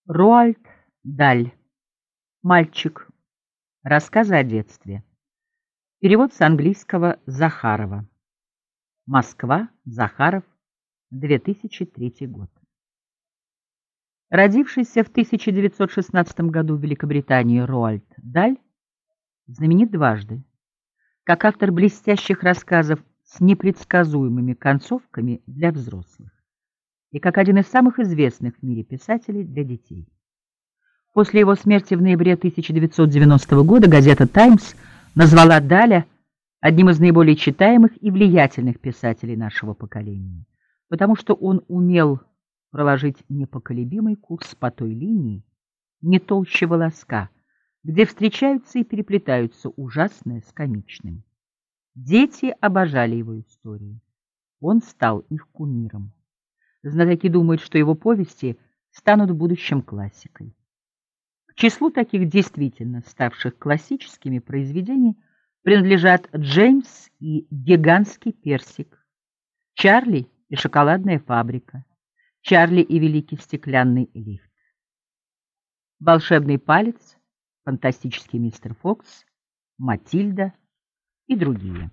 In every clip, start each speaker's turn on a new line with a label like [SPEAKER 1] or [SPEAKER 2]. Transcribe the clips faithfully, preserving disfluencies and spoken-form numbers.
[SPEAKER 1] Роальд Даль. Мальчик. Рассказы о детстве. Перевод с английского Захарова. Москва. Захаров. две тысячи третий год. Родившийся в тысяча девятьсот шестнадцатом году в Великобритании Роальд Даль знаменит дважды. Как автор блестящих рассказов с непредсказуемыми концовками для взрослых и как один из самых известных в мире писателей для детей. После его смерти в ноябре тысяча девятьсот девяностого года газета «Таймс» назвала Даля одним из наиболее читаемых и влиятельных писателей нашего поколения, потому что он умел проложить непоколебимый курс по той линии, не толще волоска, где встречаются и переплетаются ужасное с комичным. Дети обожали его истории. Он стал их кумиром. Знатоки думают, что его повести станут в будущем классикой. К числу таких действительно ставших классическими произведений принадлежат «Джеймс и гигантский персик», «Чарли и шоколадная фабрика», «Чарли и великий стеклянный лифт», «Волшебный палец», «Фантастический мистер Фокс», «Матильда» и другие.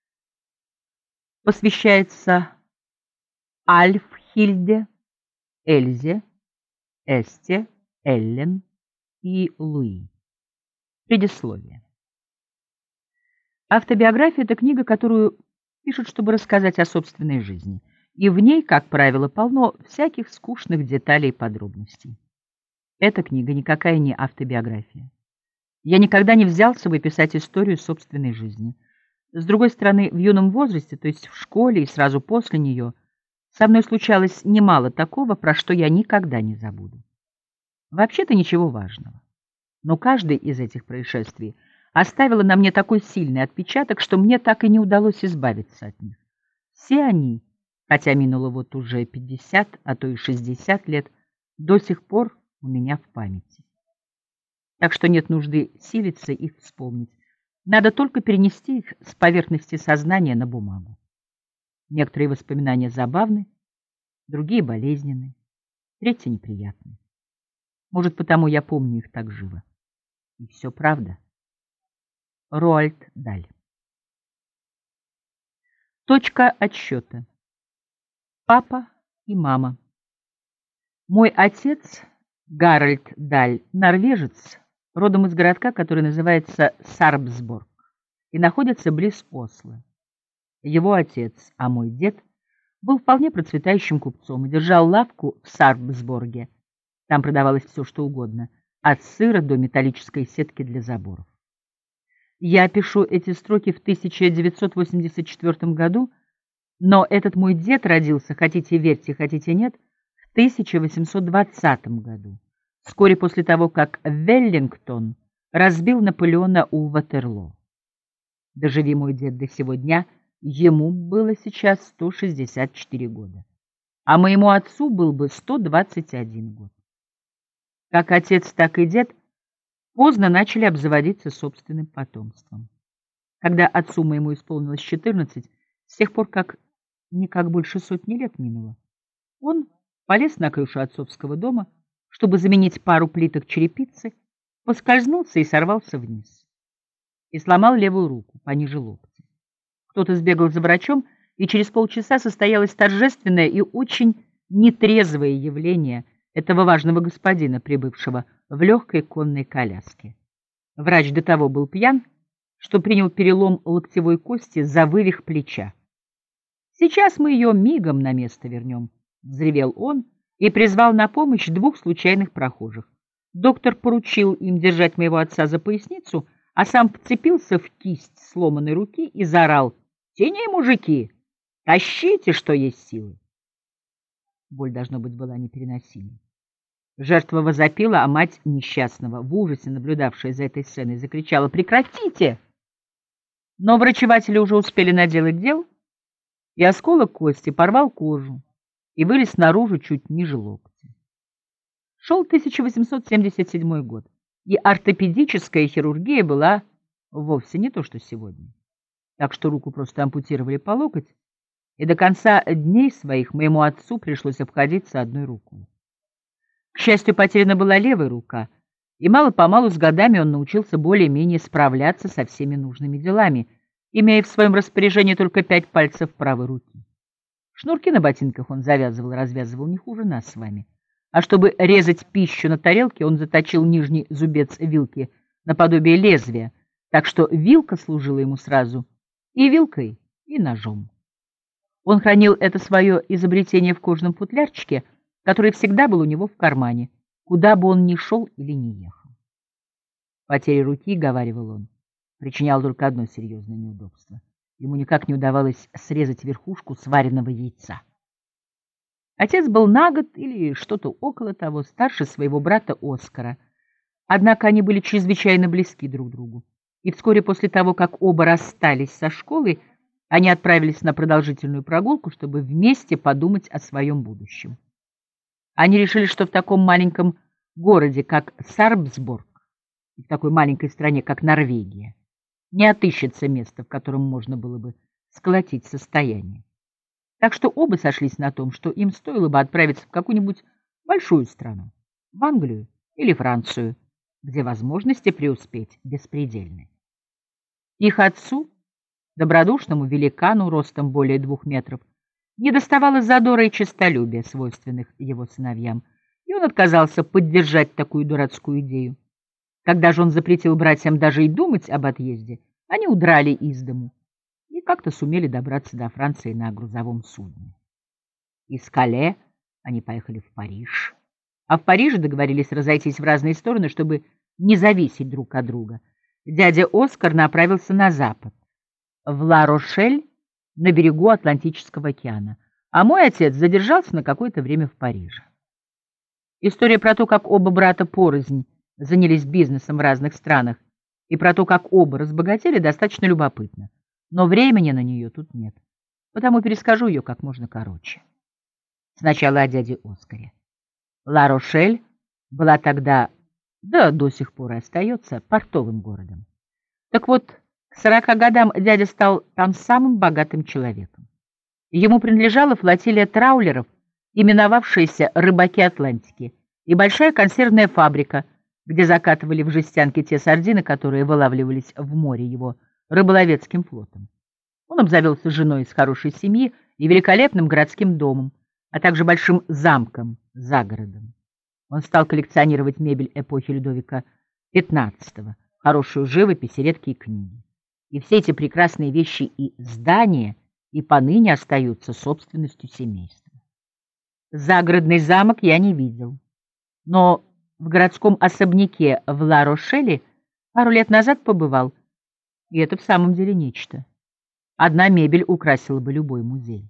[SPEAKER 1] Посвящается Альфхильде, Эльзе, Эсте, Эллен и Луи. Предисловие. Автобиография — это книга, которую пишут, чтобы рассказать о собственной жизни, и в ней, как правило, полно всяких скучных деталей и подробностей. Эта книга никакая не автобиография. Я никогда не взялся бы писать историю собственной жизни. С другой стороны, в юном возрасте, то есть в школе и сразу после нее, со мной случалось немало такого, про что я никогда не забуду. Вообще-то ничего важного. Но каждое из этих происшествий оставило на мне такой сильный отпечаток, что мне так и не удалось избавиться от них. Все они, хотя минуло вот уже пятьдесят, а то и шестьдесят лет, до сих пор у меня в памяти. Так что нет нужды силиться их вспомнить. Надо только перенести их с поверхности сознания на бумагу. Некоторые воспоминания забавны, другие болезненны, третьи неприятны. Может, потому я помню их так живо. И все правда. Роальд Даль. Точка отсчета. Папа и мама. Мой отец, Гарольд Даль, норвежец, родом из городка, который называется Сарпсборг и находится близ Осло. Его отец, а мой дед, был вполне процветающим купцом и держал лавку в Сарпсборге. Там продавалось все, что угодно, от сыра до металлической сетки для заборов. Я пишу эти строки в тысяча девятьсот восемьдесят четвёртом году, но этот мой дед родился, хотите верьте, хотите нет, в тысяча восемьсот двадцатом году, вскоре после того, как Веллингтон разбил Наполеона у Ватерлоо. Доживи мой дед до сего дня, ему было сейчас сто шестьдесят четыре года, а моему отцу был бы сто двадцать один год. Как отец, так и дед поздно начали обзаводиться собственным потомством. Когда отцу моему исполнилось четырнадцать, с тех пор как никак больше сотни лет минуло, он полез на крышу отцовского дома, чтобы заменить пару плиток черепицы, поскользнулся и сорвался вниз. И сломал левую руку пониже локтя. Кто-то сбегал за врачом, и через полчаса состоялось торжественное и очень нетрезвое явление этого важного господина, прибывшего в легкой конной коляске. Врач до того был пьян, что принял перелом локтевой кости за вывих плеча. «Сейчас мы ее мигом на место вернем», — взревел он и призвал на помощь двух случайных прохожих. Доктор поручил им держать моего отца за поясницу, а сам вцепился в кисть сломанной руки и заорал: «Тяни, мужики! Тащите, что есть силы!» Боль, должно быть, была непереносимой. Жертва возопила, а мать несчастного, в ужасе наблюдавшая за этой сценой, закричала: «Прекратите!» Но врачеватели уже успели наделать дел, и осколок кости порвал кожу и вылез наружу чуть ниже локтя. Шел тысяча восемьсот семьдесят седьмой год, и ортопедическая хирургия была вовсе не то, что сегодня. Так что руку просто ампутировали по локоть, и до конца дней своих моему отцу пришлось обходиться одной рукой. К счастью, потеряна была левая рука, и мало-помалу с годами он научился более-менее справляться со всеми нужными делами, имея в своем распоряжении только пять пальцев правой руки. Шнурки на ботинках он завязывал и развязывал не хуже нас с вами. А чтобы резать пищу на тарелке, он заточил нижний зубец вилки наподобие лезвия, так что вилка служила ему сразу и вилкой, и ножом. Он хранил это свое изобретение в кожаном футлярчике, который всегда был у него в кармане, куда бы он ни шел или ни ехал. Потеря руки, — говаривал он, — причиняла только одно серьезное неудобство. Ему никак не удавалось срезать верхушку сваренного яйца. Отец был на год или что-то около того старше своего брата Оскара, однако они были чрезвычайно близки друг к другу, и вскоре после того, как оба расстались со школой, они отправились на продолжительную прогулку, чтобы вместе подумать о своем будущем. Они решили, что в таком маленьком городе, как Сарпсборг, и в такой маленькой стране, как Норвегия, не отыщется места, в котором можно было бы сколотить состояние. Так что оба сошлись на том, что им стоило бы отправиться в какую-нибудь большую страну, в Англию или Францию, где возможности преуспеть беспредельны. Их отцу, добродушному великану ростом более двух метров, недоставало задора и честолюбия, свойственных его сыновьям, и он отказался поддержать такую дурацкую идею. Когда же он запретил братьям даже и думать об отъезде, они удрали из дому и как-то сумели добраться до Франции на грузовом судне. Из Кале они поехали в Париж, а в Париже договорились разойтись в разные стороны, чтобы не зависеть друг от друга. Дядя Оскар направился на запад, в Ла-Рошель, на берегу Атлантического океана, а мой отец задержался на какое-то время в Париже. История про то, как оба брата порознь занялись бизнесом в разных странах, и про то, как оба разбогатели, достаточно любопытна. Но времени на нее тут нет, потому перескажу ее как можно короче. Сначала о дяде Оскаре. Ла-Рошель была тогда, да до сих пор и остается, портовым городом. Так вот, к сорока годам дядя стал там самым богатым человеком. Ему принадлежала флотилия траулеров, именовавшаяся «Рыбаки Атлантики», и большая консервная фабрика, где закатывали в жестянки те сардины, которые вылавливались в море его рыболовецким флотом. Он обзавелся женой из хорошей семьи и великолепным городским домом, а также большим замком за городом. Он стал коллекционировать мебель эпохи Людовика пятнадцатого, хорошую живопись и редкие книги. И все эти прекрасные вещи и здания и поныне остаются собственностью семейства. Загородный замок я не видел, но в городском особняке в Ла-Рошеле пару лет назад побывал, и это в самом деле нечто. Одна мебель украсила бы любой музей.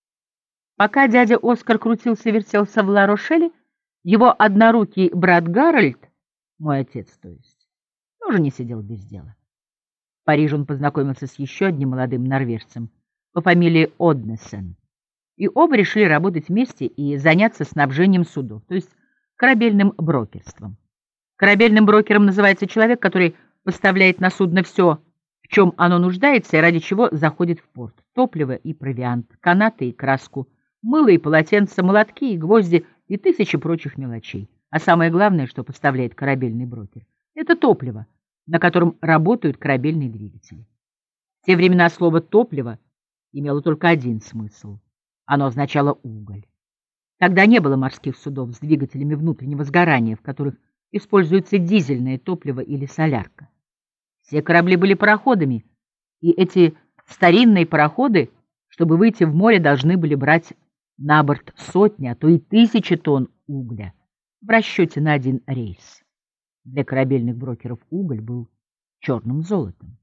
[SPEAKER 1] Пока дядя Оскар крутился-вертелся в Ла-Рошеле, его однорукий брат Гарольд, мой отец, то есть, тоже не сидел без дела. В Париже он познакомился с еще одним молодым норвежцем по фамилии Однесен, и оба решили работать вместе и заняться снабжением судов, то есть корабельным брокерством. Корабельным брокером называется человек, который поставляет на судно все, в чем оно нуждается и ради чего заходит в порт: топливо и провиант, канаты и краску, мыло и полотенца, молотки и гвозди и тысячи прочих мелочей. А самое главное, что поставляет корабельный брокер, это топливо, на котором работают корабельные двигатели. В те времена слово «топливо» имело только один смысл. Оно означало уголь. Тогда не было морских судов с двигателями внутреннего сгорания, в которых используется дизельное топливо или солярка. Все корабли были пароходами, и эти старинные пароходы, чтобы выйти в море, должны были брать на борт сотни, а то и тысячи тонн угля в расчете на один рейс. Для корабельных брокеров уголь был черным золотом.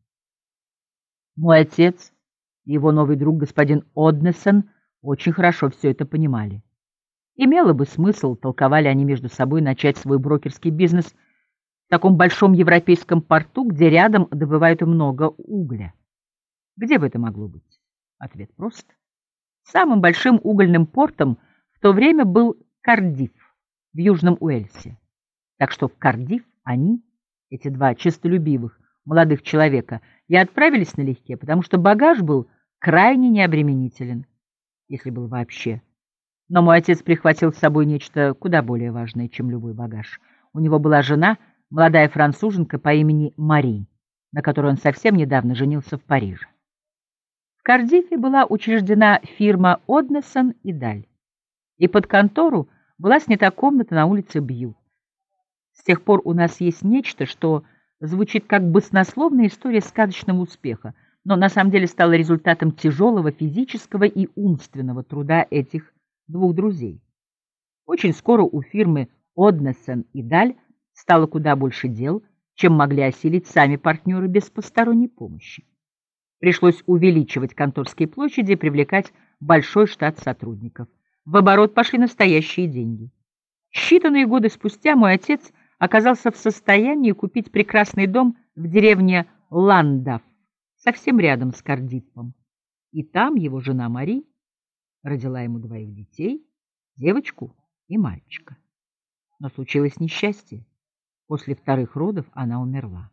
[SPEAKER 1] Мой отец и его новый друг господин Однесен очень хорошо все это понимали. Имело бы смысл, толковали они между собой, начать свой брокерский бизнес в таком большом европейском порту, где рядом добывают много угля. Где бы это могло быть? Ответ прост. Самым большим угольным портом в то время был Кардифф в Южном Уэльсе. Так что в Кардифф они, эти два честолюбивых молодых человека, и отправились налегке, потому что багаж был крайне необременителен, если был вообще Но мой отец прихватил с собой нечто куда более важное, чем любой багаж. У него была жена, молодая француженка по имени Мари, на которой он совсем недавно женился в Париже. В Кардифе была учреждена фирма Однессон и Даль, и под контору была снята комната на улице Бьют. С тех пор у нас есть нечто, что звучит как баснословная история сказочного успеха, но на самом деле стало результатом тяжелого физического и умственного труда этих двух друзей. Очень скоро у фирмы Однессон и Даль стало куда больше дел, чем могли осилить сами партнеры без посторонней помощи. Пришлось увеличивать конторские площади и привлекать большой штат сотрудников. В оборот пошли настоящие деньги. Считанные годы спустя мой отец оказался в состоянии купить прекрасный дом в деревне Ландав, совсем рядом с Кардифом. И там его жена Мари родила ему двоих детей, девочку и мальчика. Но случилось несчастье. После вторых родов она умерла.